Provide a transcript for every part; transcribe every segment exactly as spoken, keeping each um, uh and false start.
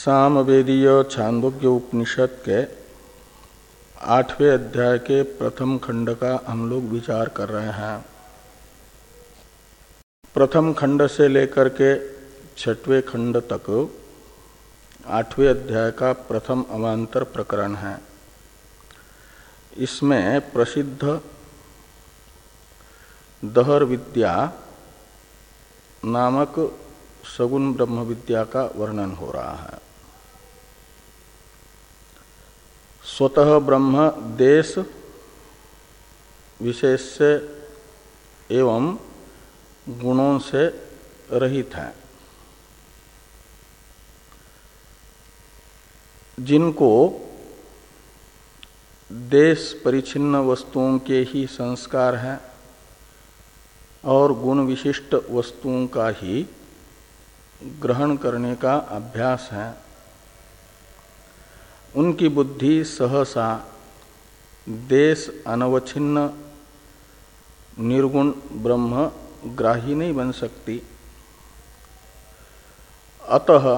सामवेदीय छांदोग्य उपनिषद के आठवें अध्याय के प्रथम खंड का हम लोग विचार कर रहे हैं। प्रथम खंड से लेकर के छठवें खंड तक आठवें अध्याय का प्रथम अवांतर प्रकरण है। इसमें प्रसिद्ध दहर विद्या नामक सगुण ब्रह्म विद्या का वर्णन हो रहा है। स्वतः ब्रह्म देश विशेष से एवं गुणों से रहित है। जिनको देश परिच्छिन्न वस्तुओं के ही संस्कार हैं और गुण विशिष्ट वस्तुओं का ही ग्रहण करने का अभ्यास है, उनकी बुद्धि सहसा देश अनवच्छिन्न निर्गुण ब्रह्म ग्राही नहीं बन सकती। अतः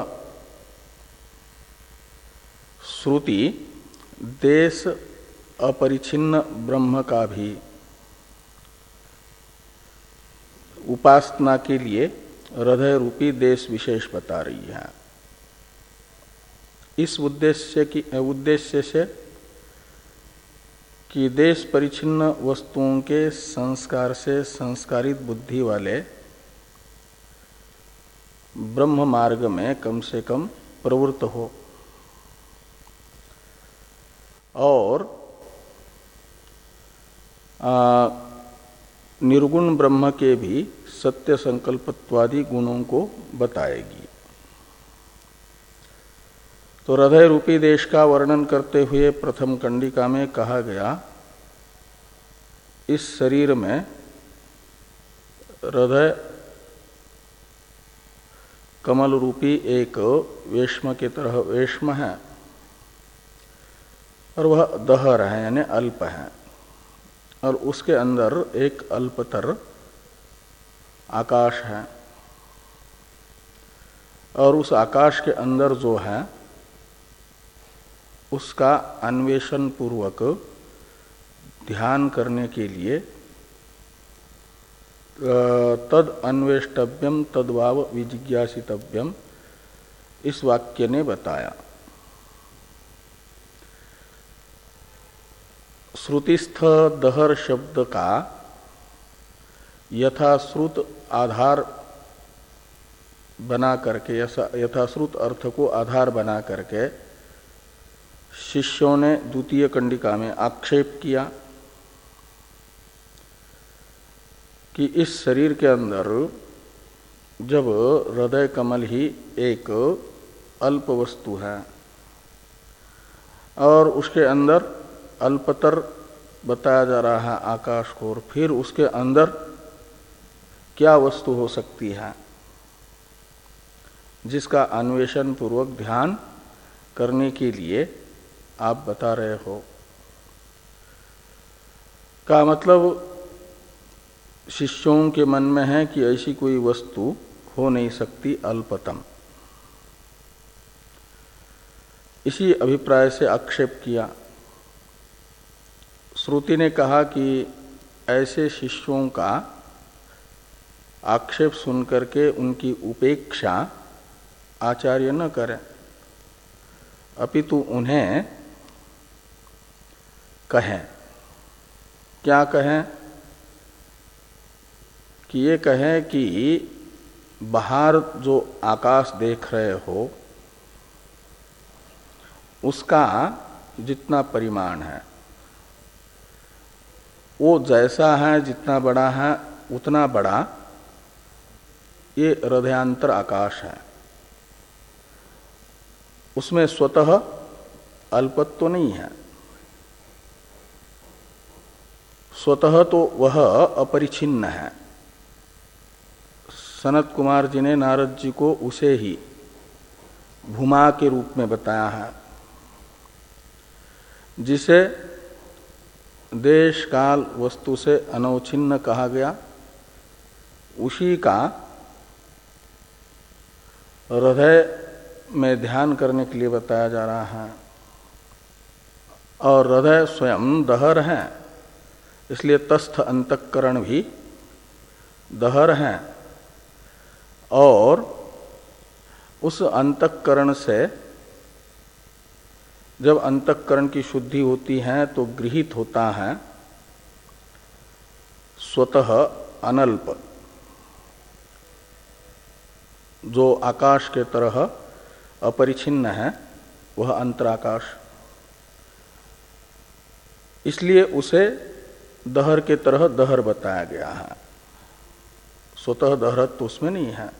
श्रुति देश अपरिच्छिन्न ब्रह्म का भी उपासना के लिए हृदय रूपी देश विशेष बता रही है। इस उद्देश्य की उद्देश्य से कि देश परिच्छिन्न वस्तुओं के संस्कार से संस्कारित बुद्धि वाले ब्रह्म मार्ग में कम से कम प्रवृत्त हो और आ, निर्गुण ब्रह्म के भी सत्य संकल्पत्वादि गुणों को बताएगी। तो हृदय रूपी देश का वर्णन करते हुए प्रथम कंडिका में कहा गया, इस शरीर में हृदय कमल रूपी एक वेश्म के तरह वेश्म है और वह दहर है यानी अल्प है, और उसके अंदर एक अल्पतर आकाश है, और उस आकाश के अंदर जो है उसका अन्वेषण पूर्वक ध्यान करने के लिए तद अन्वेष्टव्यम तद्भाव विजिज्ञासितव्यम इस वाक्य ने बताया। श्रुतिस्थ दहर शब्द का यथाश्रुत आधार बना करके यथाश्रुत अर्थ को आधार बना करके शिष्यों ने द्वितीय कंडिका में आक्षेप किया कि इस शरीर के अंदर जब हृदय कमल ही एक अल्प वस्तु है और उसके अंदर अल्पतर बताया जा रहा है आकाश को, और फिर उसके अंदर क्या वस्तु हो सकती है जिसका अन्वेषण पूर्वक ध्यान करने के लिए आप बता रहे हो। का मतलब शिष्यों के मन में है कि ऐसी कोई वस्तु हो नहीं सकती अल्पतम। इसी अभिप्राय से आक्षेप किया। श्रुति ने कहा कि ऐसे शिष्यों का आक्षेप सुनकर के उनकी उपेक्षा आचार्य न करें, अपितु उन्हें कहें। क्या कहें? कि ये कहें कि बाहर जो आकाश देख रहे हो उसका जितना परिमाण है वो जैसा है, जितना बड़ा है उतना बड़ा ये हृदयांतर आकाश है। उसमें स्वतः अल्पत्व नहीं है, स्वतः तो वह अपरिछिन्न है। सनत कुमार जी ने नारद जी को उसे ही भूमा के रूप में बताया है, जिसे देश काल वस्तु से अनवच्छिन्न कहा गया, उसी का हृदय में ध्यान करने के लिए बताया जा रहा है। और हृदय स्वयं दहर है, इसलिए तस्थ अंतःकरण भी दहर है। और उस अंतःकरण से जब अंतःकरण की शुद्धि होती है तो गृहीत होता है स्वतः अनल्प, जो आकाश के तरह अपरिछिन्न है, वह अंतराकाश। इसलिए उसे दहर के तरह दहर बताया गया है, स्वतः दहरत तो उसमें नहीं है।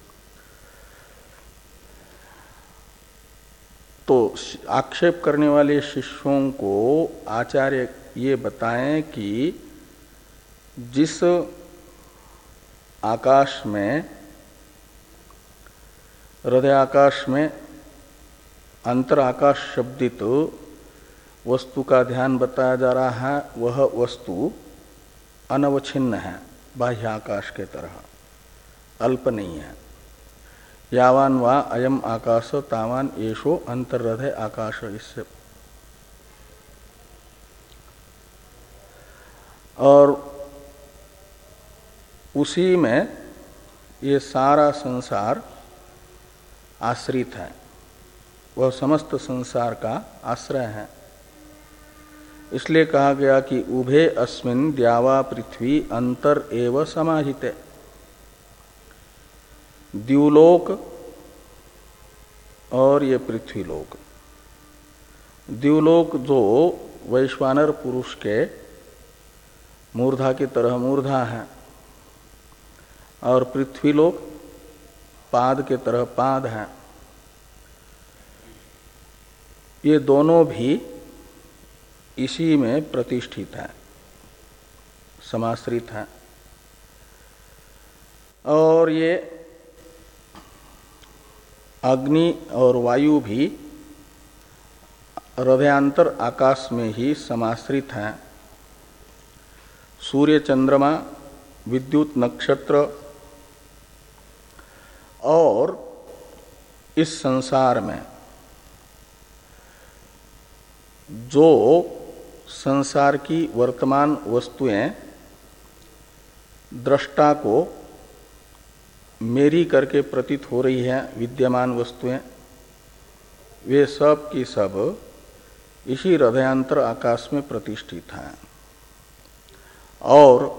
तो आक्षेप करने वाले शिष्यों को आचार्य ये बताएं कि जिस आकाश में, हृदय आकाश में अंतराकाश शब्दित वस्तु का ध्यान बताया जा रहा है, वह वस्तु अनवच्छिन्न है, बाह्य आकाश के तरह, अल्प नहीं है। यावान वा अयम आकाश तावान येषो अंतर्हृदय आकाश। इससे और उसी में ये सारा संसार आश्रित है, वह समस्त संसार का आश्रय है। इसलिए कहा गया कि उभे अस्मिन् द्यावा पृथ्वी अंतर एव समाहिते। द्युलोक और ये पृथ्वीलोक, द्युलोक जो वैश्वानर पुरुष के मूर्धा की तरह मूर्धा है, और पृथ्वीलोक पाद के तरह पाद है, ये दोनों भी इसी में प्रतिष्ठित है, समाश्रित है। और ये अग्नि और वायु भी हृदयांतर आकाश में ही समाश्रित हैं। सूर्य, चंद्रमा, विद्युत, नक्षत्र और इस संसार में जो संसार की वर्तमान वस्तुएं दृष्टा को मेरी करके प्रतीत हो रही है, विद्यमान वस्तुएं, वे सब की सब इसी हृदयांतर आकाश में प्रतिष्ठित हैं। और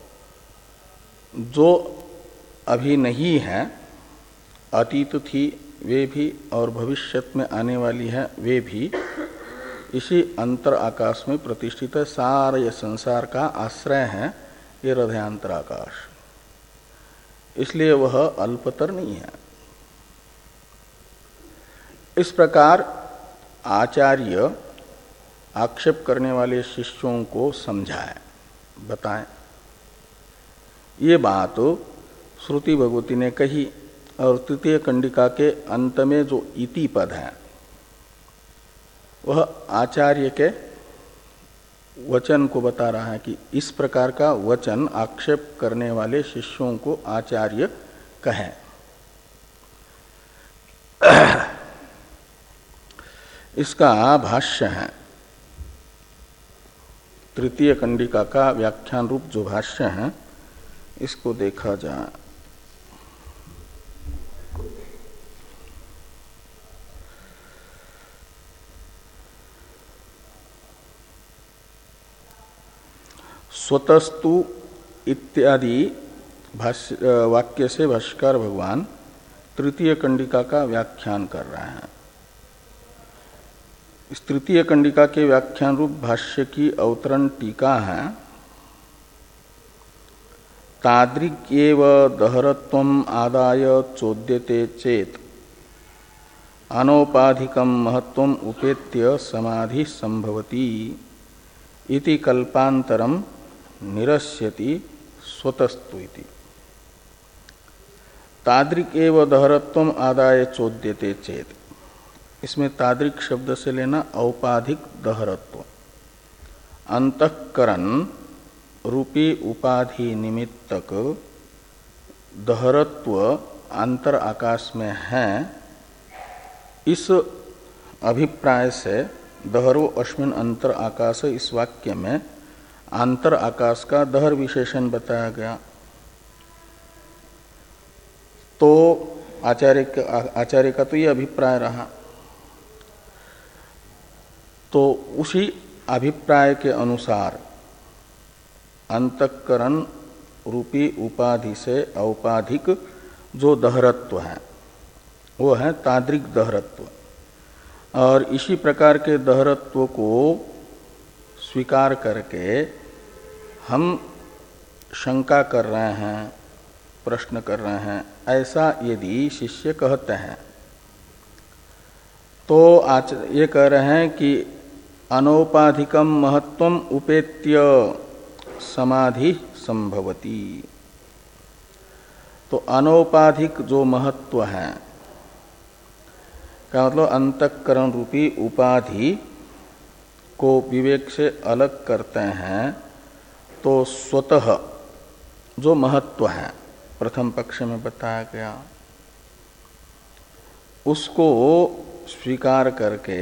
जो अभी नहीं है, अतीत थी वे भी, और भविष्यत में आने वाली है वे भी इसी अंतर आकाश में प्रतिष्ठित है। सारे ये संसार का आश्रय है ये हृदयांतर आकाश, इसलिए वह अल्पतर नहीं है। इस प्रकार आचार्य आक्षेप करने वाले शिष्यों को समझाए, बताएं। ये बात श्रुति भगवती ने कही, और तृतीय कंडिका के अंत में जो इति पद है वह आचार्य के वचन को बता रहा है कि इस प्रकार का वचन आक्षेप करने वाले शिष्यों को आचार्य कहें। इसका भाष्य है, तृतीय कंडिका का व्याख्यान रूप जो भाष्य है, इसको देखा जाए। स्वतस्तु इत्यादि वाक्य से भाष्यकार भगवान तृतीय कंडिका का व्याख्यान कर रहे हैं। इस तृतीय कंडिका के व्याख्यान रूप भाष्य की अवतरण टीका है। तादृक् एव दहरत्वम् आदाय चोद्यते चेत अनौपाधिकं महत्वम् उपेत्य समाधि संभवति इति कल्पांतरम निरस्यति स्वतस्तु इति। तादृक् एव दहरत्वम् आदाय चोद्यते चेत, इसमें तादृक् शब्द से लेना औपाधिक दहरत्व, अंतःकरण रूपी उपाधि निमित्तक दहरत्व अंतर आकाश में है, इस अभिप्राय से दहरो अस्मिन अंतर आकाश, इस वाक्य में अंतर आकाश का दहर विशेषण बताया गया। तो आचार्य का आचार्य का तो ये अभिप्राय रहा। तो उसी अभिप्राय के अनुसार अंतःकरण रूपी उपाधि से औपाधिक जो दहरत्व है वो है तादृक दहरत्व। और इसी प्रकार के दहरत्व को स्वीकार करके हम शंका कर रहे हैं, प्रश्न कर रहे हैं, ऐसा यदि शिष्य कहते हैं तो आज ये कह रहे हैं कि अनौपाधिकम महत्वम उपेत्य समाधि संभवती। तो अनौपाधिक जो महत्व है का मतलब अंतःकरण रूपी उपाधि को विवेक से अलग करते हैं तो स्वतः जो महत्व है प्रथम पक्ष में बताया गया उसको स्वीकार करके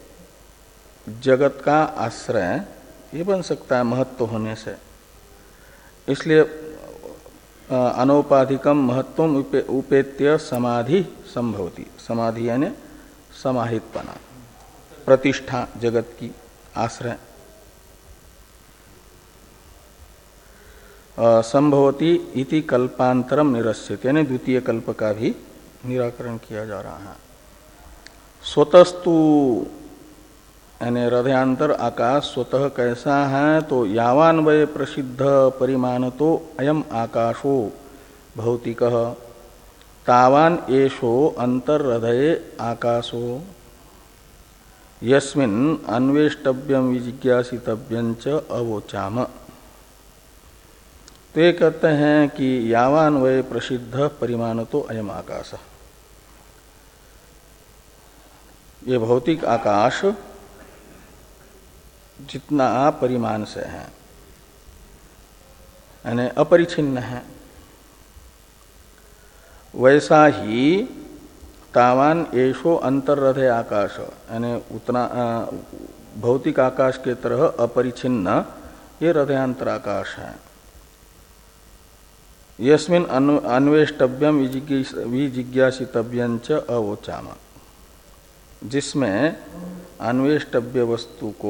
जगत का आश्रय ये बन सकता है महत्व होने से। इसलिए अनौपाधिकम महत्वम उपे, उपेत्य समाधि संभवती। समाधि यानी समाहितपना, प्रतिष्ठा जगत की आश्रय संभवती इति कल्पांतरम निरस्यते, यानी द्वितीय कल्प का भी निराकरण किया जा रहा है। स्वतस्तु यानी हृदयांतर आकाश स्वतः कैसा है तो यावान वै प्रसिद्ध परिमाण तो अयम आकाशो भौतिकः तावान एषो अंतर्हृदये आकाशो यस्मिन् अन्वेष्टव्यम विजिज्ञासितव्यं च अवोचाम। तो ये कहते हैं कि यावान वै प्रसिद्ध परिमाण तो अयम आकाश, ये भौतिक आकाश जितना परिमाण से है यानी अपरिछिन्न है, वैसा ही तावान एषो अंतर्हृदय आकाश यानी उतना भौतिक आकाश के तरह अपरिछिन्न ये हृदयांतर आकाश है। यस्मिन् अन्वेष्टव्यम विजिज्ञासितव्यं च अवोचाम, जिसमें अन्वेष्टव्य वस्तु को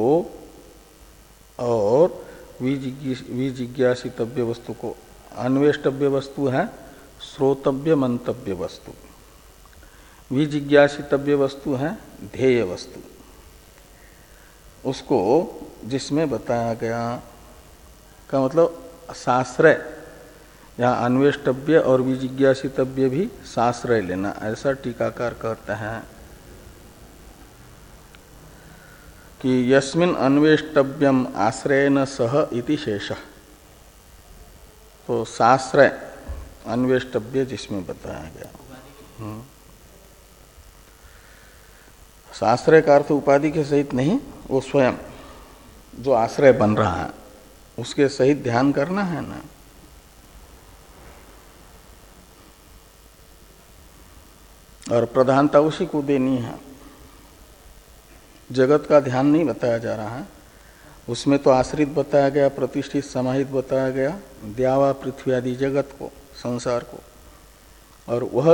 और विजिज्ञासितव्य वस्तु को, अन्वेष्टव्य वस्तु है श्रोतव्य मंतव्य वस्तु, विजिज्ञासितव्य वस्तु है ध्येय वस्तु, उसको जिसमें बताया गया का मतलब साश्रय, यहाँ अन्वेष्टव्य और विजिज्ञासितव्य भी साश्रय लेना, ऐसा टीकाकार कहते हैं कि यस्मिन् अन्वेष्टव्यम आश्रयेन सह इति शेषः। तो साश्रय अन्वेष्टव्य जिसमें बताया गया, साश्रय का अर्थ उपाधि के सहित नहीं, वो स्वयं जो आश्रय बन रहा है उसके सहित ध्यान करना है ना। और प्रधानता उसी को देनी है। जगत का ध्यान नहीं बताया जा रहा है, उसमें तो आश्रित बताया गया, प्रतिष्ठित समाहित बताया गया द्यावा पृथ्वी आदि जगत को, संसार को। और वह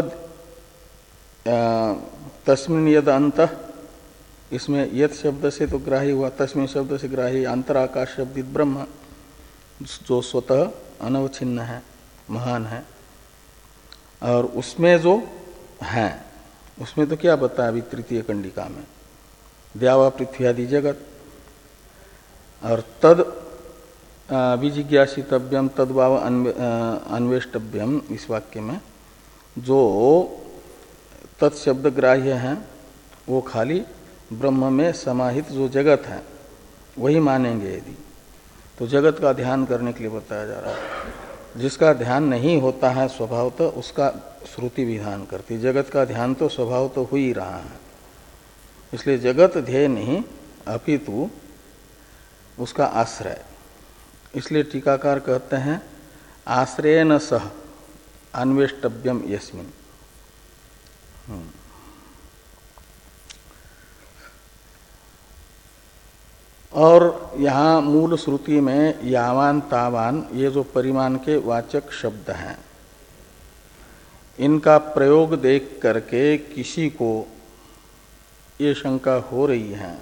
तस्मिन् यद अंतः, इसमें यद शब्द से तो ग्राही हुआ, तस्मिन् शब्द से ग्राही अंतराकाश शब्दित ब्रह्म जो स्वतः अनवच्छिन्न है, महान है। और उसमें जो है उसमें तो क्या बताया अभी तृतीय कंडिका में, द्यावा पृथ्वी आदि जगत। और तद विजिज्ञासितव्यम तद्भाव अन्वेष्टव्यम, इस वाक्य में जो तत्शब्द ग्राह्य है वो खाली ब्रह्म में समाहित जो जगत है वही मानेंगे यदि, तो जगत का ध्यान करने के लिए बताया जा रहा है। जिसका ध्यान नहीं होता है स्वभावतः उसका श्रुति विधान करती, जगत का ध्यान तो स्वभाव तो हो ही रहा है। इसलिए जगत ध्येय नहीं अपितु उसका आश्रय। इसलिए टीकाकार कहते हैं आश्रयेन सह अन्वेष्टव्यम यस्मिन्। और यहाँ मूल श्रुति में यावान तावान ये जो परिमाण के वाचक शब्द हैं, इनका प्रयोग देख करके किसी को ये शंका हो रही है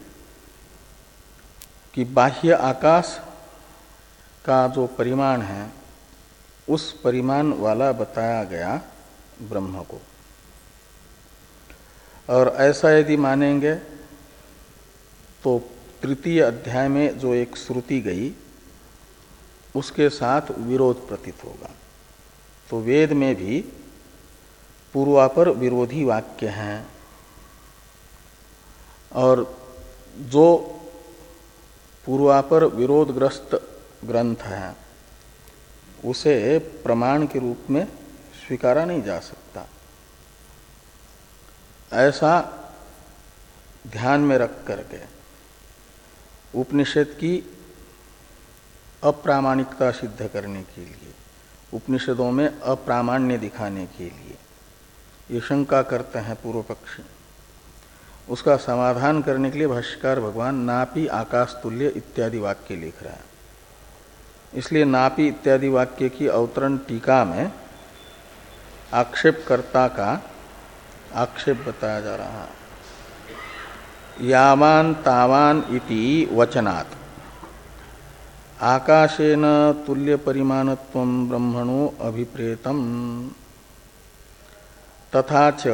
कि बाह्य आकाश का जो परिमाण है उस परिमाण वाला बताया गया ब्रह्म को। और ऐसा यदि मानेंगे तो तृतीय अध्याय में जो एक श्रुति गई उसके साथ विरोध प्रतीत होगा। तो वेद में भी पूर्वापर विरोधी वाक्य हैं और जो पूर्वापर विरोधग्रस्त ग्रंथ है उसे प्रमाण के रूप में स्वीकारा नहीं जा सकता। ऐसा ध्यान में रख करके उपनिषद की अप्रामाणिकता सिद्ध करने के लिए, उपनिषदों में अप्रामाण्य दिखाने के लिए ये शंका करते हैं पूर्व पक्षी, उसका समाधान करने के लिए भाष्यकार भगवान नापि आकाश तुल्य इत्यादि वाक्य लिख रहा है। इसलिए नापि इत्यादि वाक्य की अवतरण टीका में आक्षेपकर्ता का आक्षेप बताया जा रहा है। यावान तावान इति वचनात् आकाशेन तुल्य परिमाणत्वं ब्रह्मणो अभिप्रेतम् तथा च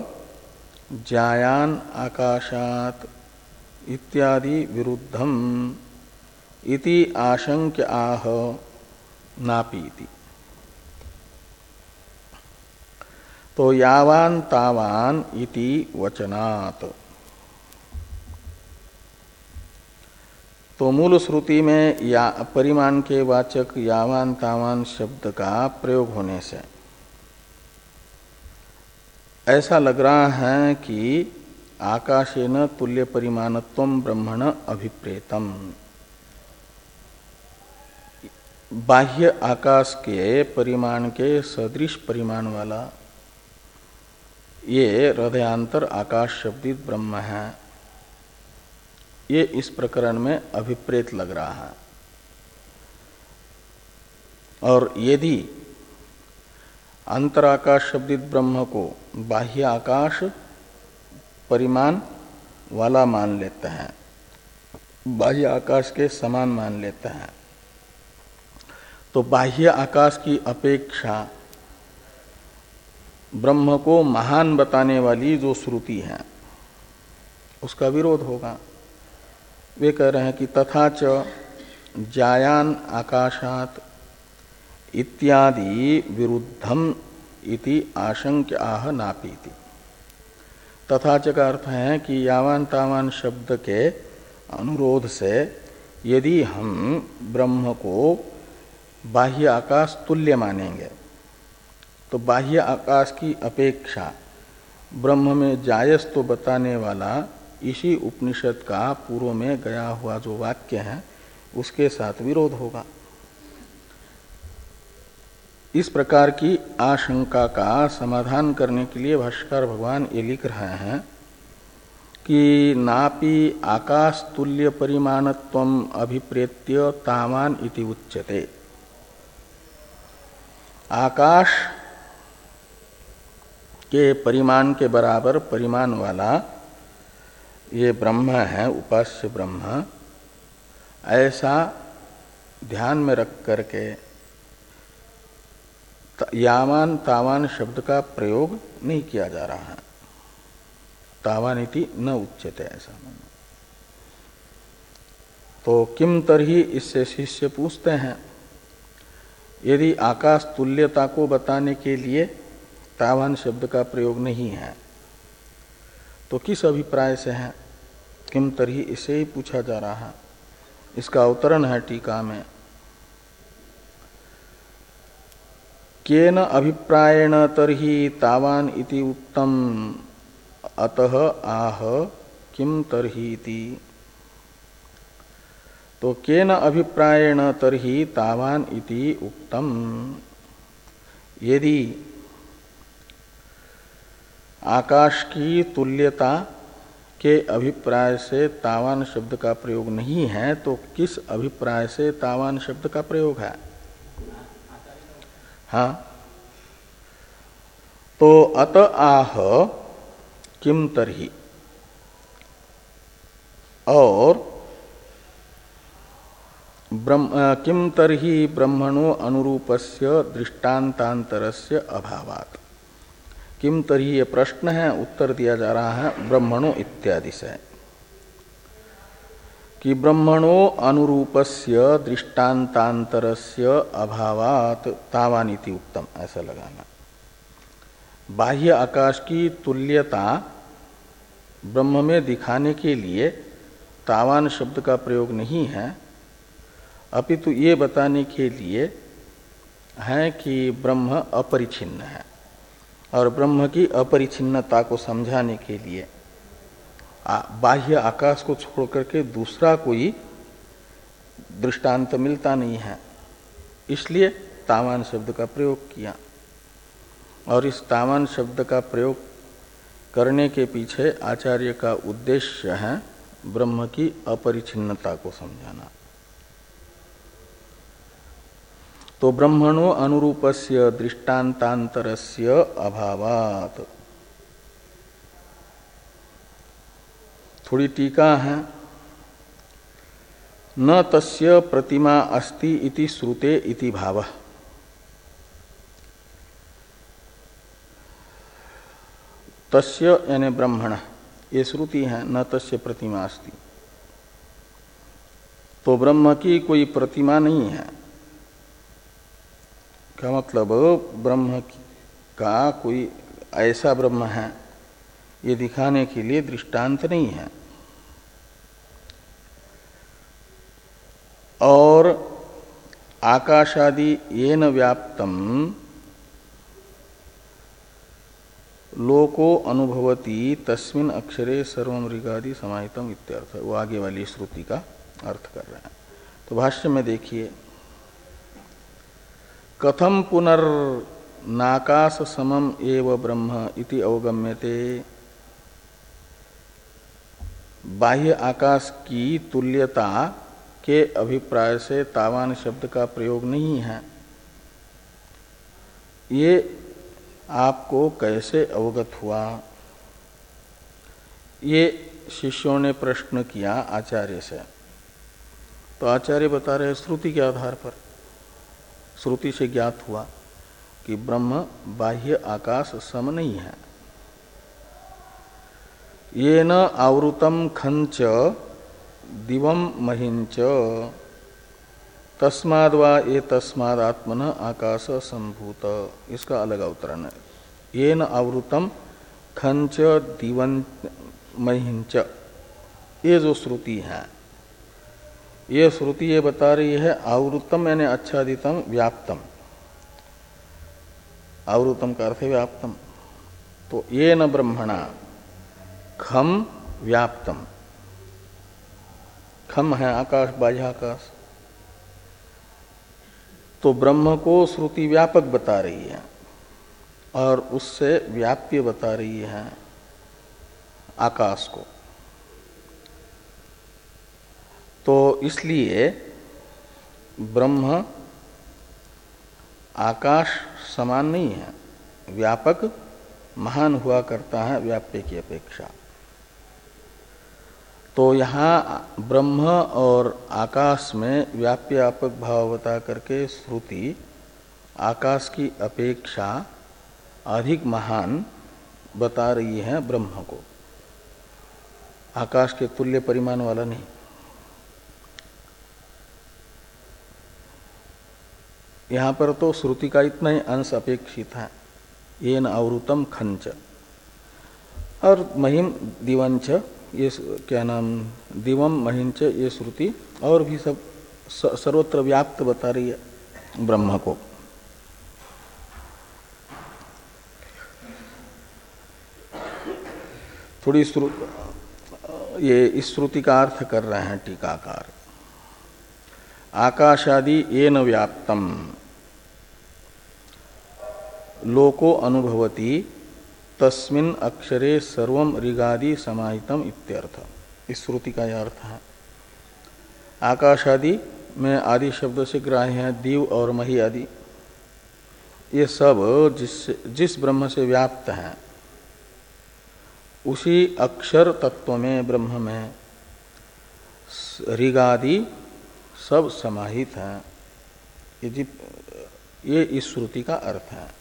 जायान आकाशात् इत्यादि विरुद्धम इति आशंक्य आह नापीति। तो यावान तावान इति वचनात्, तो मूल श्रुति में या परिमाण के वाचक यावान तावान शब्द का प्रयोग होने से ऐसा लग रहा है कि आकाशेन तुल्य परिमाणत्वं ब्रह्मण अभिप्रेतम, बाह्य आकाश के परिमाण के सदृश परिमाण वाला ये हृदयांतर आकाश शब्दित ब्रह्म है, ये इस प्रकरण में अभिप्रेत लग रहा है। और यदि अंतराकाश शब्दित ब्रह्म को बाह्य आकाश परिमाण वाला मान लेते हैं, बाह्य आकाश के समान मान लेते हैं, तो बाह्य आकाश की अपेक्षा ब्रह्म को महान बताने वाली जो श्रुति है उसका विरोध होगा। वे कह रहे हैं कि तथा च जायान आकाशात इत्यादि विरुद्धम इति आशंक्य आह नापीति। तथा च का अर्थ है कि यावान तावान शब्द के अनुरोध से यदि हम ब्रह्म को बाह्य आकाश तुल्य मानेंगे तो बाह्य आकाश की अपेक्षा ब्रह्म में जायस तो बताने वाला इसी उपनिषद का पूर्व में गया हुआ जो वाक्य है उसके साथ विरोध होगा। इस प्रकार की आशंका का समाधान करने के लिए भाष्यकार भगवान ये लिख रहे हैं कि नापि आकाश तुल्य परिमाणत्वम अभिप्रेत्य तावान इति उच्यते। आकाश के परिमाण के बराबर परिमाण वाला ये ब्रह्म है, उपास्य ब्रह्म, ऐसा ध्यान में रख करके यावान तावान शब्द का प्रयोग नहीं किया जा रहा है। तावान इति न उच्यते ऐसा मानो। तो किम तरही, इससे शिष्य पूछते हैं, यदि आकाश तुल्यता को बताने के लिए तावान शब्द का प्रयोग नहीं है तो किस अभिप्राय से है? किम तरही, इसे ही पूछा जा रहा है। इसका अवतरण है टीका में, केन अभिप्रायेण तरही तावान इति उक्तम अतः आह किम तरही इति। तो केन अभिप्रायेण तरही तावान इति उक्तम, यदि आकाश की तुल्यता के अभिप्राय से तावान शब्द का प्रयोग नहीं है तो किस अभिप्राय से तावान शब्द का प्रयोग है? हाँ, तो अत आह किम तरहि, और ब्रह्म किम तरहि ब्रह्मणो अनुरूपस्य दृष्टान्तांतरस्य अभावात्। किम तरहि ये प्रश्न है, उत्तर दिया जा रहा है ब्रह्मणो इत्यादि से कि ब्रह्मणो अनुरूपस्य दृष्टान्तांतरस्य अभावात् तावानिति उत्तम, ऐसा लगाना। बाह्य आकाश की तुल्यता ब्रह्म में दिखाने के लिए तावान शब्द का प्रयोग नहीं है, अपितु ये बताने के लिए है कि ब्रह्म अपरिछिन्न है, और ब्रह्म की अपरिछिन्नता को समझाने के लिए बाह्य आकाश को छोड़ करके दूसरा कोई दृष्टांत मिलता नहीं है, इसलिए तावान शब्द का प्रयोग किया। और इस तावान शब्द का प्रयोग करने के पीछे आचार्य का उद्देश्य है ब्रह्म की अपरिछिन्नता को समझाना। तो ब्रह्मणो अनुरूपस्य दृष्टान्तांतरस्य अभावात्, थोड़ी टीका है, न तस्य प्रतिमा अस्ति इति श्रुते इति भावः। तस्य यानी ब्रह्मण, ये श्रुति है, न तस्य प्रतिमा अस्ति, तो ब्रह्म की कोई प्रतिमा नहीं है। क्या मतलब? ब्रह्म का कोई ऐसा ब्रह्म है ये दिखाने के लिए दृष्टांत नहीं है। और आकाशादि येन व्याप्तम लोको अनुभवति तस्मिन् अक्षरे सर्वम ऋगादि समाहितम इत्यर्थ, वो आगे वाली श्रुति का अर्थ कर रहे हैं। तो भाष्य में देखिए, कथम पुनर्नाकाश समम एव ब्रह्म इति अवगम्यते। बाह्य आकाश की तुल्यता के अभिप्राय से तावान शब्द का प्रयोग नहीं है, ये आपको कैसे अवगत हुआ? ये शिष्यों ने प्रश्न किया आचार्य से। तो आचार्य बता रहे श्रुति के आधार पर, श्रुति से ज्ञात हुआ कि ब्रह्म बाह्य आकाश सम नहीं है। ये न आवृतम खंच दिवम महिंच तस्माद् वा ये तस्माद् आत्मन आकाश संभूत, इसका अलग अवतरण है। ये न आवृतम खंच दिवन महिंच, ये जो श्रुति है, ये श्रुति ये बता रही है आवृतम यानी आच्छादितम व्याप्तम, आवृतम का अर्थ है व्याप्तम। तो ये न ब्रह्मणा खम व्याप्तम, खम है आकाश, बाह्य आकाश, तो ब्रह्म को श्रुति व्यापक बता रही है और उससे व्याप्य बता रही है आकाश को। तो इसलिए ब्रह्म आकाश समान नहीं है, व्यापक महान हुआ करता है व्याप्य की अपेक्षा। तो यहाँ ब्रह्म और आकाश में व्याप्यापक भाव बता करके श्रुति आकाश की अपेक्षा अधिक महान बता रही है ब्रह्म को, आकाश के तुल्य परिमाण वाला नहीं। यहाँ पर तो श्रुति का इतना ही अंश अपेक्षित है, येन आवृतम खंच और महिम दिवंच, ये क्या नाम, दिवम महिंच, ये श्रुति और भी सब सर्वत्र व्याप्त बता रही है ब्रह्म को। थोड़ी ये इस श्रुति का अर्थ कर रहे हैं टीकाकार। आकाशादि येन व्याप्तम लोको अनुभवति तस्मिन् अक्षरे सर्वम ऋगादि समाहितम इत्यर्थ। इस श्रुति का यह अर्थ है। आकाश आदि में आदि शब्द से ग्राह्य है दीव और मही आदि, ये सब जिस जिस ब्रह्म से व्याप्त हैं उसी अक्षर तत्व में ब्रह्म में ऋगादि सब समाहित हैं। ये ये इस श्रुति का अर्थ है।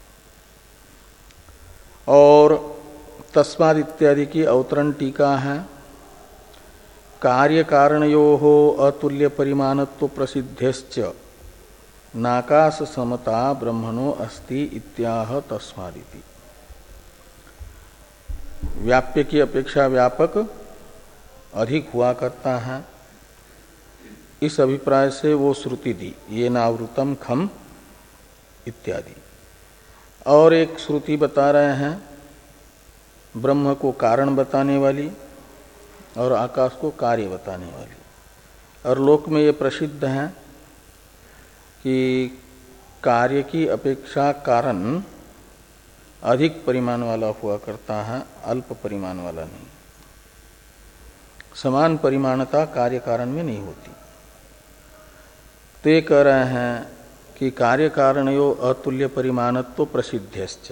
और तस्माद् इत्यादि की अवतरण टीका है। कार्य कारणयोः अतुल्य परिमाणत्व प्रसिद्धेश्च नाकाश समता ब्रह्मणो अस्ति इत्याह तस्मादिति। व्याप्य की अपेक्षा व्यापक अधिक हुआ करता है, इस अभिप्राय से वो श्रुति दी, ये नावृतम खम इत्यादि। और एक श्रुति बता रहे हैं ब्रह्म को कारण बताने वाली और आकाश को कार्य बताने वाली। और लोक में ये प्रसिद्ध है कि कार्य की अपेक्षा कारण अधिक परिमाण वाला हुआ करता है, अल्प परिमाण वाला नहीं। समान परिमाणता कार्य कारण में नहीं होती। ते कह रहे हैं कि कार्य कारणयो अतुल्य परिमाणत्व प्रसिद्धेश्च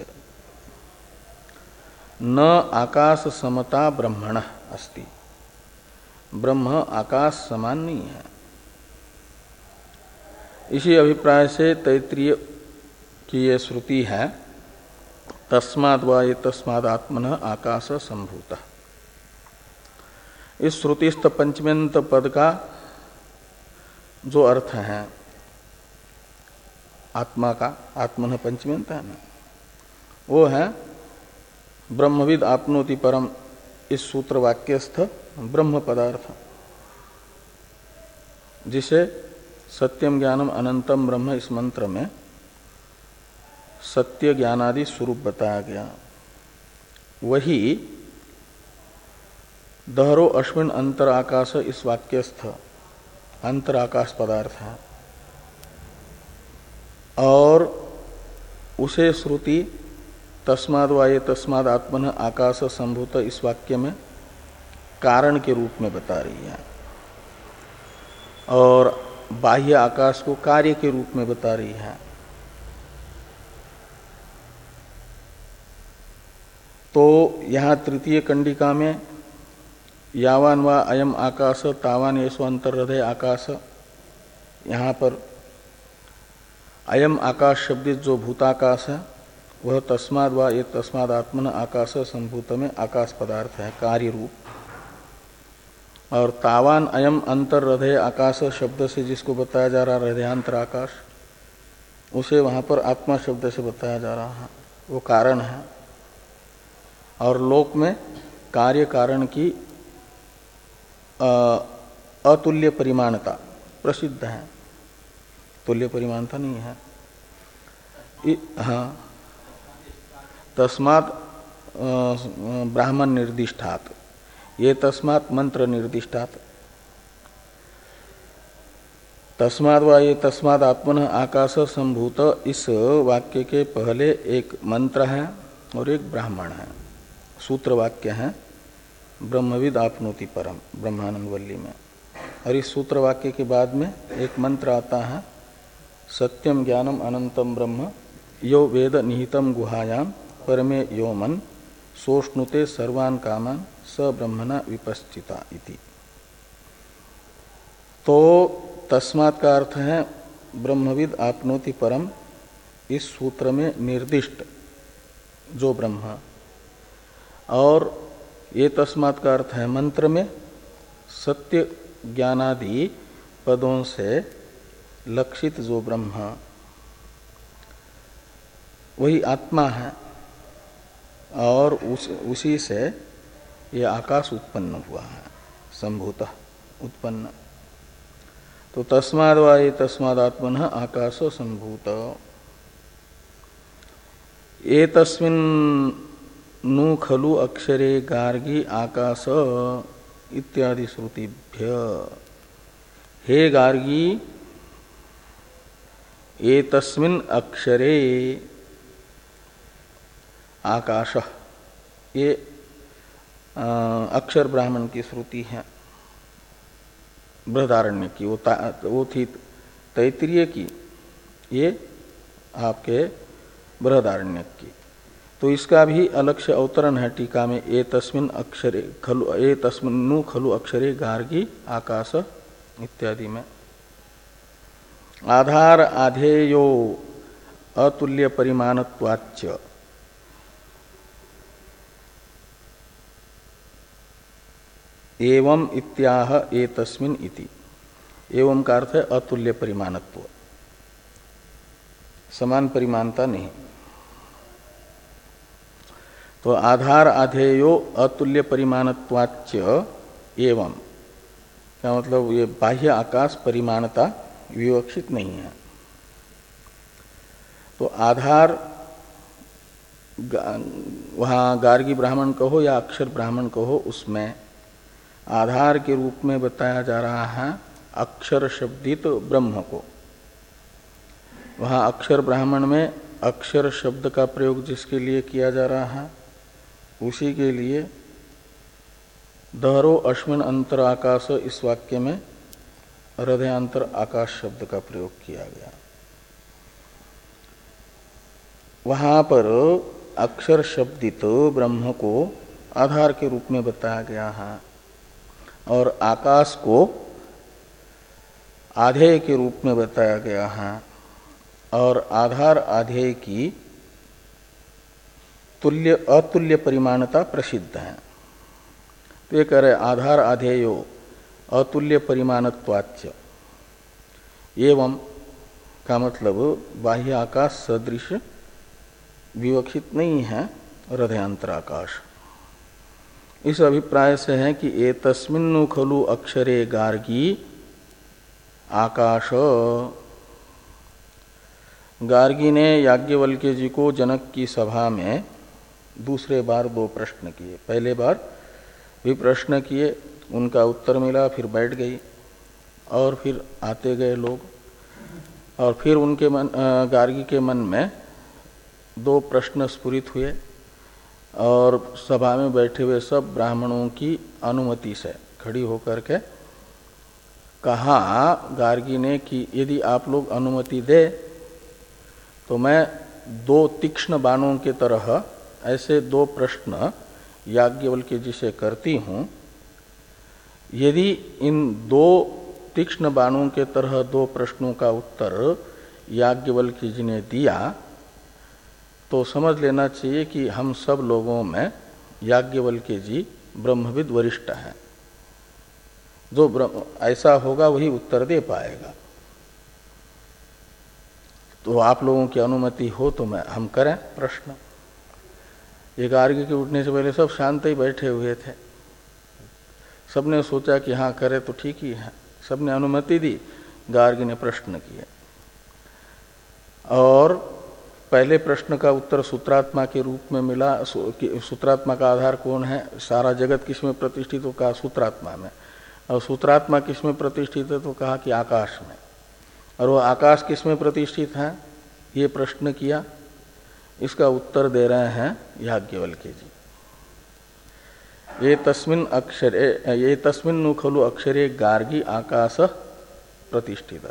न आकाश समता ब्रह्मण अस्ति। ब्रह्म आकाश समान नहीं है। इसी अभिप्राय से तैत्रीय की ये श्रुति है तस्माद् वा ये तस्माद् आत्मनः आकाश संभूतः। इस श्रुतिस्थ पंचमेंत पद का जो अर्थ है आत्मा का, आत्मनः पंचमेंत है ना, वो है ब्रह्मविद आपनोति परम। इस सूत्र वाक्यस्थ ब्रह्म पदार्थ जिसे सत्यम ज्ञानम अनंतम ब्रह्म इस मंत्र में सत्य ज्ञानादि स्वरूप बताया गया, वही दहरो अश्विन अंतर आकाश इस वाक्यस्थ अंतर आकाश पदार्थ है। और उसे श्रुति तस्माद् वा ये तस्माद् आत्मनः आकाश संभूत इस वाक्य में कारण के रूप में बता रही है और बाह्य आकाश को कार्य के रूप में बता रही है। तो यहाँ तृतीय कंडिका में यावान वा अयम आकाश तावान येषु अंतर्हृदय आकाश, यहाँ पर अयम आकाश शब्दित जो भूताकाश है वह तस्माद् वा ये तस्माद् आत्मन आकाश संभूत में आकाश पदार्थ है कार्य रूप। और तावान अयम अंतर्हृदय आकाश शब्द से जिसको बताया जा रहा हृदयांतर आकाश, उसे वहाँ पर आत्मा शब्द से बताया जा रहा है, वो कारण है। और लोक में कार्य कारण की अतुल्य परिमाणता प्रसिद्ध है, तुल्य परिमाणता नहीं है। हाँ, तस्मात् ब्राह्मण निर्दिष्टात्, ये तस्मात् मंत्र निर्दिष्टात्। तस्माद् वा ये तस्माद् आत्मनः आकाश संभूत इस वाक्य के पहले एक मंत्र है और एक ब्राह्मण है, सूत्र वाक्य है ब्रह्मविद आपनोति परम ब्रह्मानंद वल्ली में। और इस सूत्र वाक्य के बाद में एक मंत्र आता है सत्यम ज्ञानम अनंतम ब्रह्म यो वेद निहितम गुहायाम परमे यो मन सोष्णुते सर्वान कामान स ब्रह्मणा विपश्चिता इति। तो तस्मात् का अर्थ है ब्रह्मविद आपनोति परम, इस सूत्र में निर्दिष्ट जो ब्रह्म। और ये तस्मात् का अर्थ है मंत्र में सत्य ज्ञानादि पदों से लक्षित जो ब्रह्म वही आत्मा है और उस, उसी से ये आकाश उत्पन्न हुआ है, संभूतः उत्पन्न। तो तस्माद् वा ये तस्माद् आत्मनः आकाश संभूत। एतस्मिन् नु खलु अक्षरे गार्गी आकाश इत्यादि श्रुतिभ्य। हे गार्गी एतस्मिन् अक्षरे आकाश ये अक्षर ब्राह्मण की श्रुति है बृहदारण्य की, वो वो थी तैत्तिरीय की, ये आपके बृहदारण्य की। तो इसका भी अलग से अवतरण है टीका में, ए तस्मिन अक्षरे खलु ए तस्मिन्नु खलु अक्षरे गार्गी आकाश इत्यादि में। आधार आधेयो अतुल्य परिमाणत्वाच्च एवं इत्याह ए तस्मिन इति। एवं का अर्थ है अतुल्य परिमाणत्व, समान परिमाणता नहीं। तो आधार आधेयो अतुल्य परिमाणत्वाच्च एवं क्या मतलब, ये बाह्य आकाश परिमाणता विवक्षित नहीं है। तो आधार वहाँ गार्गी ब्राह्मण कहो या अक्षर ब्राह्मण कहो, उसमें आधार के रूप में बताया जा रहा है अक्षर शब्दित ब्रह्म को। वहाँ अक्षर ब्राह्मण में अक्षर शब्द का प्रयोग जिसके लिए किया जा रहा है, उसी के लिए दहरो अश्विन अंतर आकाश इस वाक्य में हृदयांतर आकाश शब्द का प्रयोग किया गया। वहाँ पर अक्षर शब्दित ब्रह्म को आधार के रूप में बताया गया है और आकाश को आधेय के रूप में बताया गया है, और आधार आधेय की तुल्य अतुल्य परिमाणता प्रसिद्ध है। तो ये कह रहे आधार आधेयो अतुल्य परिमाणत्वाच्च एवं का मतलब बाह्य आकाश सदृश विवक्षित नहीं है हृदयांतर आकाश। इस अभिप्राय से है कि ए तस्मिन्नु खलु अक्षरे गार्गी आकाश। गार्गी ने याज्ञवल्क्य जी को जनक की सभा में दूसरे बार दो प्रश्न किए। पहले बार भी प्रश्न किए, उनका उत्तर मिला, फिर बैठ गई और फिर आते गए लोग, और फिर उनके मन गार्गी के मन में दो प्रश्न स्फुरित हुए और सभा में बैठे हुए सब ब्राह्मणों की अनुमति से खड़ी होकर के कहा गार्गी ने कि यदि आप लोग अनुमति दे तो मैं दो तीक्ष्ण बाणों के तरह ऐसे दो प्रश्न याज्ञवल्क्य जी से करती हूँ। यदि इन दो तीक्ष्ण बाणों के तरह दो प्रश्नों का उत्तर याज्ञवल्क्य जी ने दिया तो समझ लेना चाहिए कि हम सब लोगों में याज्ञवल्क्य जी ब्रह्मविद वरिष्ठ हैं। जो ब्रह्म ऐसा होगा वही उत्तर दे पाएगा। तो आप लोगों की अनुमति हो तो मैं हम करें प्रश्न। ये गार्गी के उठने से पहले सब शांत ही बैठे हुए थे। सबने सोचा कि हाँ करे तो ठीक ही है, सबने अनुमति दी। गार्गी ने प्रश्न किए और पहले प्रश्न का उत्तर सूत्रात्मा के रूप में मिला। सूत्रात्मा का आधार कौन है, सारा जगत किस में प्रतिष्ठित हो, कहा सूत्रात्मा में। और सूत्रात्मा किस में प्रतिष्ठित है तो कहा कि आकाश में। और वो आकाश किस में प्रतिष्ठित है, ये प्रश्न किया। इसका उत्तर दे रहे हैं याज्ञवल्क्य जी। ये तस्मिन अक्षरे ये तस्मिन् खलु अक्षरे गार्गी आकाश प्रतिष्ठिता।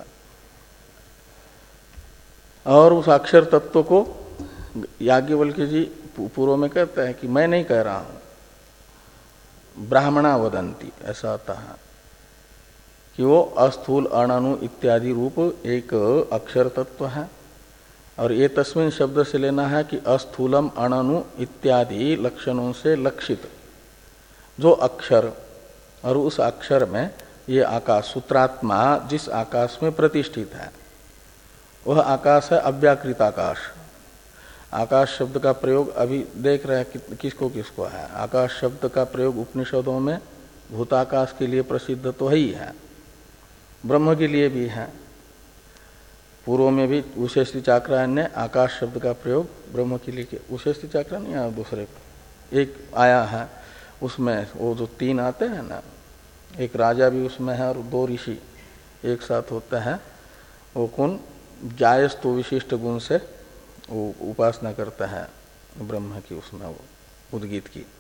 और उस अक्षर तत्व को याज्ञवल्क्य जी पूर्व में कहते हैं कि मैं नहीं कह रहा हूं, ब्राह्मणा वदंती, ऐसा आता है कि वो अस्थूल अणु इत्यादि रूप एक अक्षर तत्व है। और ये तस्मिन शब्द से लेना है कि अस्थूलम अणु इत्यादि लक्षणों से लक्षित जो अक्षर, और उस अक्षर में ये आकाश सूत्रात्मा जिस आकाश में प्रतिष्ठित है वह आकाश है अव्याकृत आकाश। आकाश शब्द का प्रयोग अभी देख रहे हैं कि, किसको किसको है। आकाश शब्द का प्रयोग उपनिषदों में भूताकाश के लिए प्रसिद्ध तो ही है, ब्रह्म के लिए भी है। पूर्व में भी उशेषी चाक्रायन ने आकाश शब्द का प्रयोग ब्रह्म के लिए किया। उशेषी चाक्रायन या दूसरे एक आया है, उसमें वो जो तीन आते हैं ना, एक राजा भी उसमें है और दो ऋषि एक साथ होते हैं। वो कौन जायस तो विशिष्ट गुण से वो उपासना करता है ब्रह्म की, उसमें वो उद्गीत की।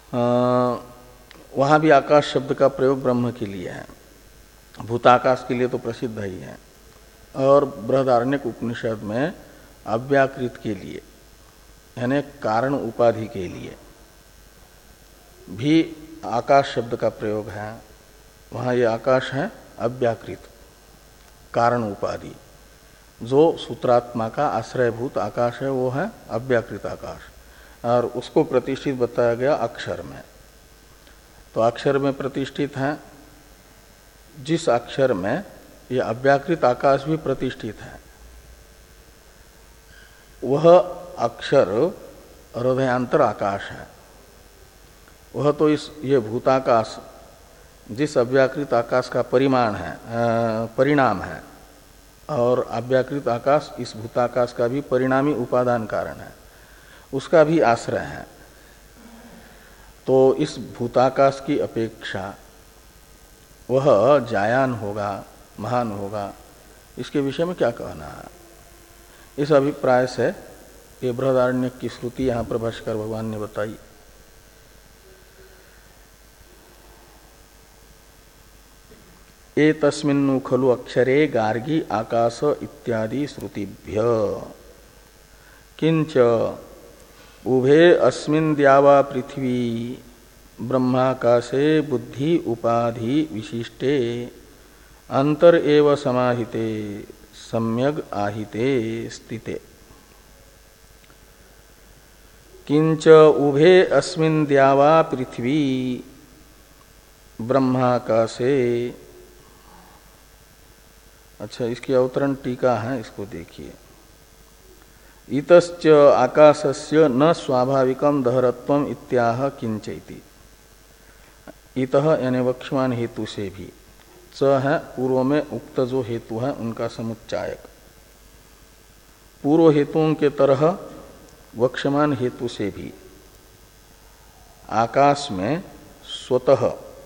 वहाँ भी आकाश शब्द का प्रयोग ब्रह्म के लिए है, भूताकाश के लिए तो प्रसिद्ध ही है। और बृहदारण्यक उपनिषद में अव्याकृत के लिए यानी कारण उपाधि के लिए भी आकाश शब्द का प्रयोग है। वहाँ ये आकाश है अव्याकृत कारण उपाधि, जो सूत्रात्मा का आश्रयभूत आकाश है वो है अव्याकृत आकाश, और उसको प्रतिष्ठित बताया गया अक्षर में। तो अक्षर में प्रतिष्ठित है, जिस अक्षर में यह अव्याकृत आकाश भी प्रतिष्ठित है, वह अक्षर हृदयांतर आकाश है। वह तो इस ये भूताकाश जिस अव्याकृत आकाश का परिमाण है, परिणाम है, और अव्याकृत आकाश इस भूताकाश का भी परिणामी उपादान कारण है, उसका भी आश्रय है। तो इस भूताकाश की अपेक्षा वह जायान होगा, महान होगा, इसके विषय में क्या कहना है? इस अभिप्राय से ये बृहदारण्यक की श्रुति यहाँ पर भाष्कर भगवान ने बताई। ए तस्मिन्नु खलु अक्षरे गार्गी आकाश इत्यादि श्रुतिभ्य किंच उभे अस्मिन् द्यावा पृथ्वी ब्रह्माकाशे बुद्धि उपाधि विशिष्टे अंतर एव समाहिते सम्यग आहिते स्थिते। किंच उभे अस्मिन् द्यावा पृथ्वी ब्रह्माकाशे। अच्छा, इसकी अवतरण टीका है, इसको देखिए। इतश्च आकाशस्य न स्वाभाविकं दहरत्वम इत्याह किंचैति। इतः यानी वक्ष्यमाण हेतु से भी, च है पूर्व में उक्त जो हेतु है उनका समुच्चायक। पूर्व हेतुओं के तरह वक्ष्यमाण हेतु से भी आकाश में स्वतः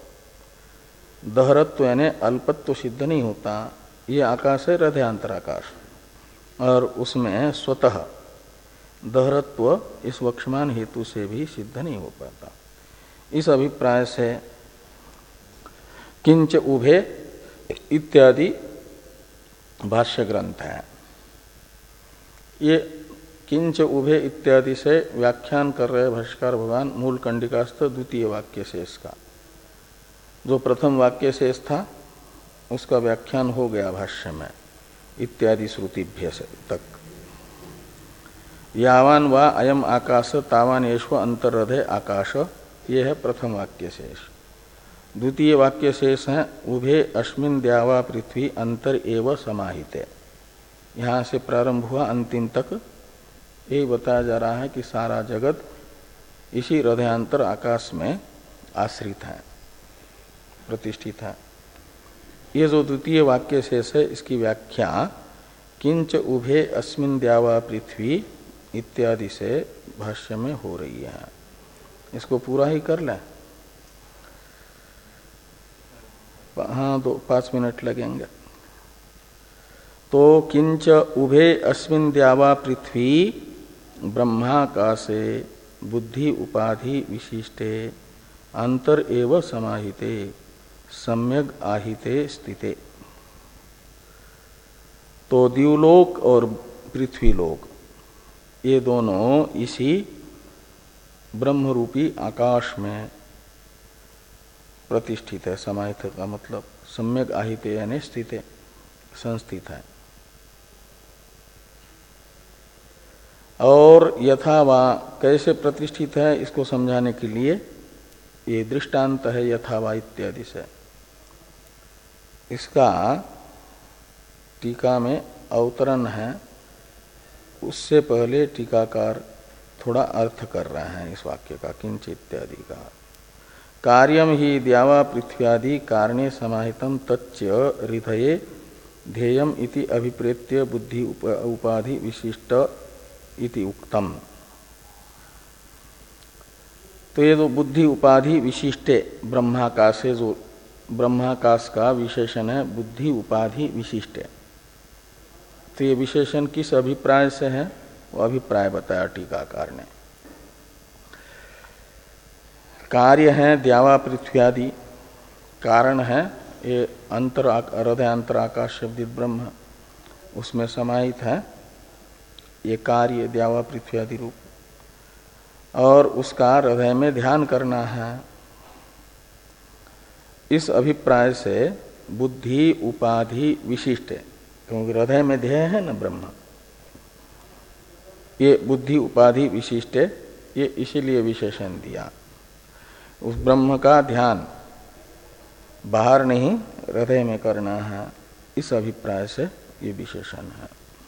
दहरत्व यानी अल्पत्व सिद्ध नहीं होता। ये आकाश है हृदयांतर आकाश, और उसमें स्वतः दहरत्व इस वक्ष्यमाण हेतु से भी सिद्ध नहीं हो पाता। इस अभिप्राय से किंच उभे इत्यादि भाष्य ग्रंथ है। ये किंच उभे इत्यादि से व्याख्यान कर रहे भाष्यकार भगवान मूल कंडिकास्थ द्वितीय वाक्य शेष का। जो प्रथम वाक्य शेष था उसका व्याख्यान हो गया भाष्य में इत्यादि श्रुतिभ्य से तक। यावान वा अयम आकाश तावान येष्व अंतर्हृदय आकाश, ये है प्रथम वाक्य शेष। द्वितीय वाक्य शेष है उभे अस्मिन् द्यावा पृथ्वी अंतर एव समाहिते। यहाँ से प्रारंभ हुआ अंतिम तक यही बताया जा रहा है कि सारा जगत इसी हृदयांतर आकाश में आश्रित है, प्रतिष्ठित है। ये जो द्वितीय वाक्य शेष है इसकी व्याख्या किंच उभे अस्मिन् द्यावा पृथ्वी इत्यादि से भाष्य में हो रही है। इसको पूरा ही कर लें। हाँ, दो पाँच मिनट लगेंगे। तो किंच उभे अस्मिन् द्यावा पृथ्वी ब्रह्माकाशे बुद्धि उपाधि विशिष्टे अंतर एव समाहिते सम्यग आहिते स्थिते। तो द्युलोक और पृथ्वीलोक ये दोनों इसी ब्रह्मरूपी आकाश में प्रतिष्ठित है। समाहित का मतलब सम्यक आहिते यानी स्थित है, संस्थित है। और यथावा कैसे प्रतिष्ठित है इसको समझाने के लिए ये दृष्टांत है यथावा इत्यादि से। इसका टीका में अवतरण है, उससे पहले टीकाकार थोड़ा अर्थ कर रहे हैं इस वाक्य का किंच इत्यादि का। कार्यम ही द्यावा पृथ्व्यादि कारणे समाहितम तच्च हृदये ध्येयम इति अभिप्रेत्य बुद्धि उपाधि विशिष्ट इति उक्तम। तो ये जो बुद्धि उपाधि विशिष्टे ब्रह्माकाशे, जो ब्रह्माकाश का विशेषण है बुद्धि उपाधि विशिष्टे, तो ये विशेषण किस अभिप्राय से है वो अभिप्राय बताया टीकाकार ने। कार्य है द्यावा पृथ्वी आदि, कारण है ये अंतर हृदयांतर आकाश शब्दित ब्रह्म, उसमें समाहित है ये कार्य द्यावा पृथ्वी आदि रूप, और उसका हृदय में ध्यान करना है। इस अभिप्राय से बुद्धि उपाधि विशिष्ट है, क्योंकि हृदय में ध्येय है न ब्रह्म, ये बुद्धि उपाधि विशिष्ट है, ये इसीलिए विशेषण दिया। उस ब्रह्म का ध्यान बाहर नहीं हृदय में करना है, इस अभिप्राय से ये विशेषण है।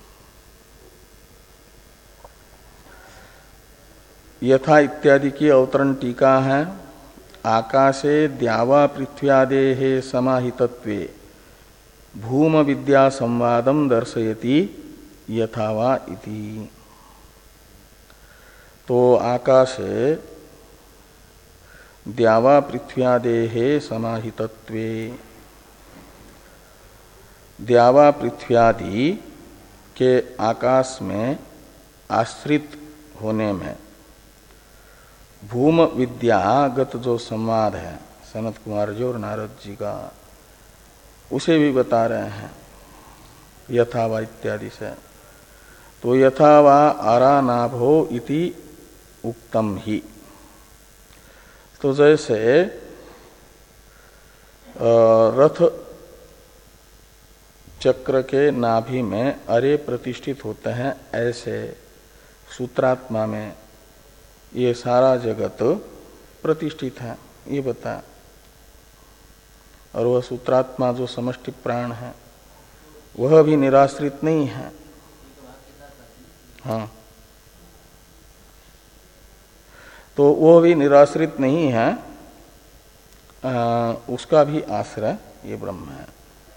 यथा इत्यादि की अवतरण टीका है। आकाशे द्यावा पृथ्व्यादेः समाहितत्वे भूम विद्या संवादम दर्शयति यथा वा इति। तो आकाशे द्यावा पृथ्व्यादेः समाहितत्वे, द्यावा पृथ्व्यादि के आकाश में आश्रित होने में भूम विद्यागत जो संवाद है सनत कुमार जी और नारद जी का, उसे भी बता रहे हैं यथावा इत्यादि से। तो यथावा आरानाभो इति उक्तम ही, तो जैसे रथ चक्र के नाभि में अरे प्रतिष्ठित होते हैं, ऐसे सूत्रात्मा में ये सारा जगत प्रतिष्ठित है, ये बताया। और वह सूत्रात्मा जो समष्टि प्राण है वह भी निराश्रित नहीं है। हाँ, तो वो भी निराश्रित नहीं है, आ, उसका भी आश्रय ये ब्रह्म है।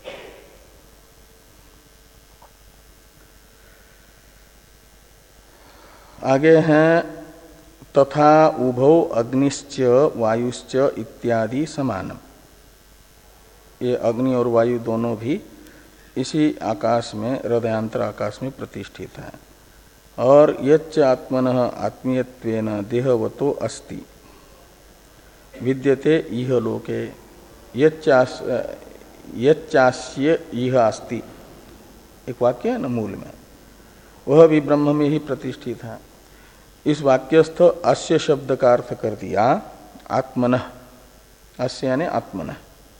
आगे हैं तथा उभौ अग्निश्च वायुश्च इत्यादि समानम। ये अग्नि और वायु दोनों भी इसी आकाश में हृदयांतर आकाश में प्रतिष्ठित है। और यच्च आत्मनः आत्मीयत्वेन देहवतो अस्ति विद्यते इह लोके यच्चास यच्चास्य इह अस्ति, एक वाक्य है न मूल में, वह भी ब्रह्म में ही प्रतिष्ठित है। इस वाक्यस्थ अस्य शब्द का अर्थ कर दिया आत्मनः, अस्य यानी आत्मनः,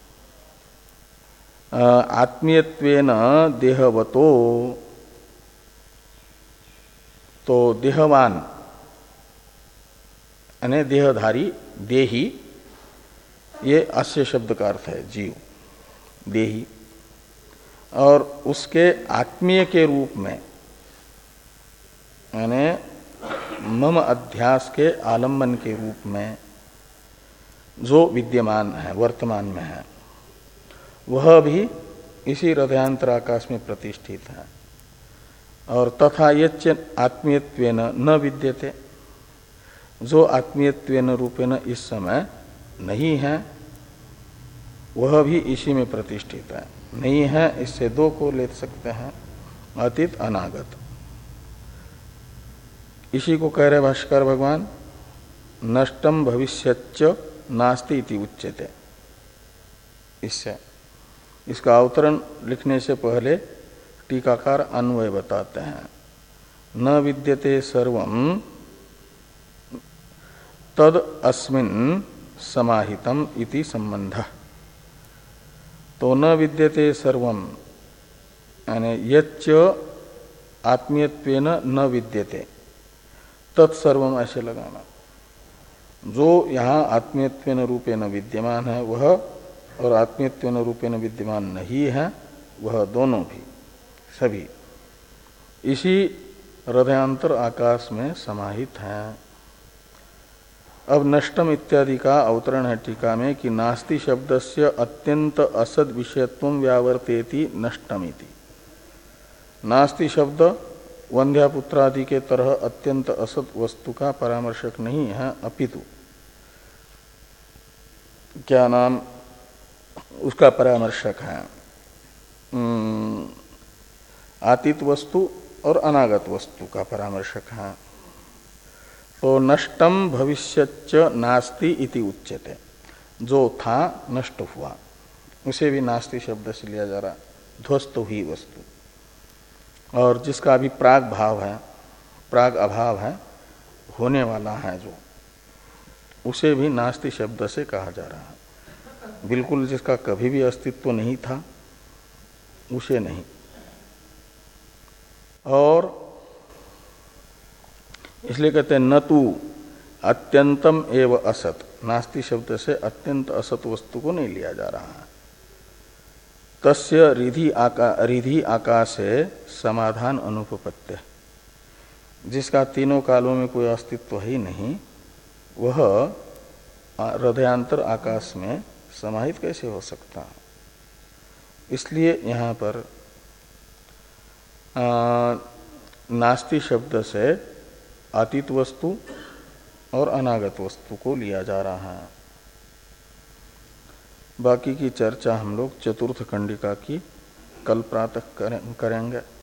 आत्मीयत्वेन देहवतो, तो देहवान यानी देहधारी देही, ये अस्य शब्द का अर्थ है जीव देही। और उसके आत्मीय के रूप में यानी मम अध्यास के आलम्बन के रूप में जो विद्यमान है वर्तमान में है, वह भी इसी हृदयांतर आकाश में प्रतिष्ठित है। और तथा यच्च आत्मीयत्वेन न विद्यते, जो आत्मीयत्वेन रूपेण इस समय नहीं है वह भी इसी में प्रतिष्ठित है। नहीं है इससे दो को ले सकते हैं, अतीत अनागत। इसी को कह रहे भाष्कर भगवान, नष्टम भविष्यच्च नास्ति इति उच्यते। इससे इसका अवतरण लिखने से पहले टीकाकार अन्वय बताते हैं। न विद्यते सर्वं तद अस्मिन् समाहितम इति संबंधः। तो न विद्यते सर्वं यानी यच्च आत्मीयत्वेन न विद्यते तत्सर्वम ऐसे लगाना। जो यहाँ आत्मीयत्वेन रूपेण विद्यमान है वह, और आत्मीयत्वेन रूपेण विद्यमान नहीं है वह, दोनों भी सभी इसी हृदयांतर आकाश में समाहित हैं। अब नष्टम इत्यादि का अवतरण है टीका में कि नास्ति शब्दस्य अत्यंत असद विषयत्वं व्यावर्तेति नष्टमिति। नास्ति शब्द वंध्यापुत्रादि के तरह अत्यंत असत वस्तु का परामर्शक नहीं है, अपितु क्या नाम उसका परामर्शक है अतीत वस्तु और अनागत वस्तु का परामर्शक है। तो नष्टम भविष्यच्च नास्ति इति उच्यते, जो था नष्ट हुआ, उसे भी नास्ति शब्द से लिया जा रहा, ध्वस्त हुई वस्तु। और जिसका अभी प्राग भाव है, प्राग अभाव है, होने वाला है जो, उसे भी नास्ति शब्द से कहा जा रहा है। बिल्कुल जिसका कभी भी अस्तित्व नहीं था उसे नहीं। और इसलिए कहते हैं न तू अत्यंतम एव असत, नास्ति शब्द से अत्यंत असत वस्तु को नहीं लिया जा रहा है। तस्य रिधि आका रिधि आकाशे समाधान अनुपपत्य, जिसका तीनों कालों में कोई अस्तित्व ही नहीं, वह हृदयांतर आकाश में समाहित कैसे हो सकता। इसलिए यहाँ पर आ, नास्ति शब्द से अतीत वस्तु और अनागत वस्तु को लिया जा रहा है। बाकी की चर्चा हम लोग चतुर्थ कंडिका की कल प्रातः करेंगे।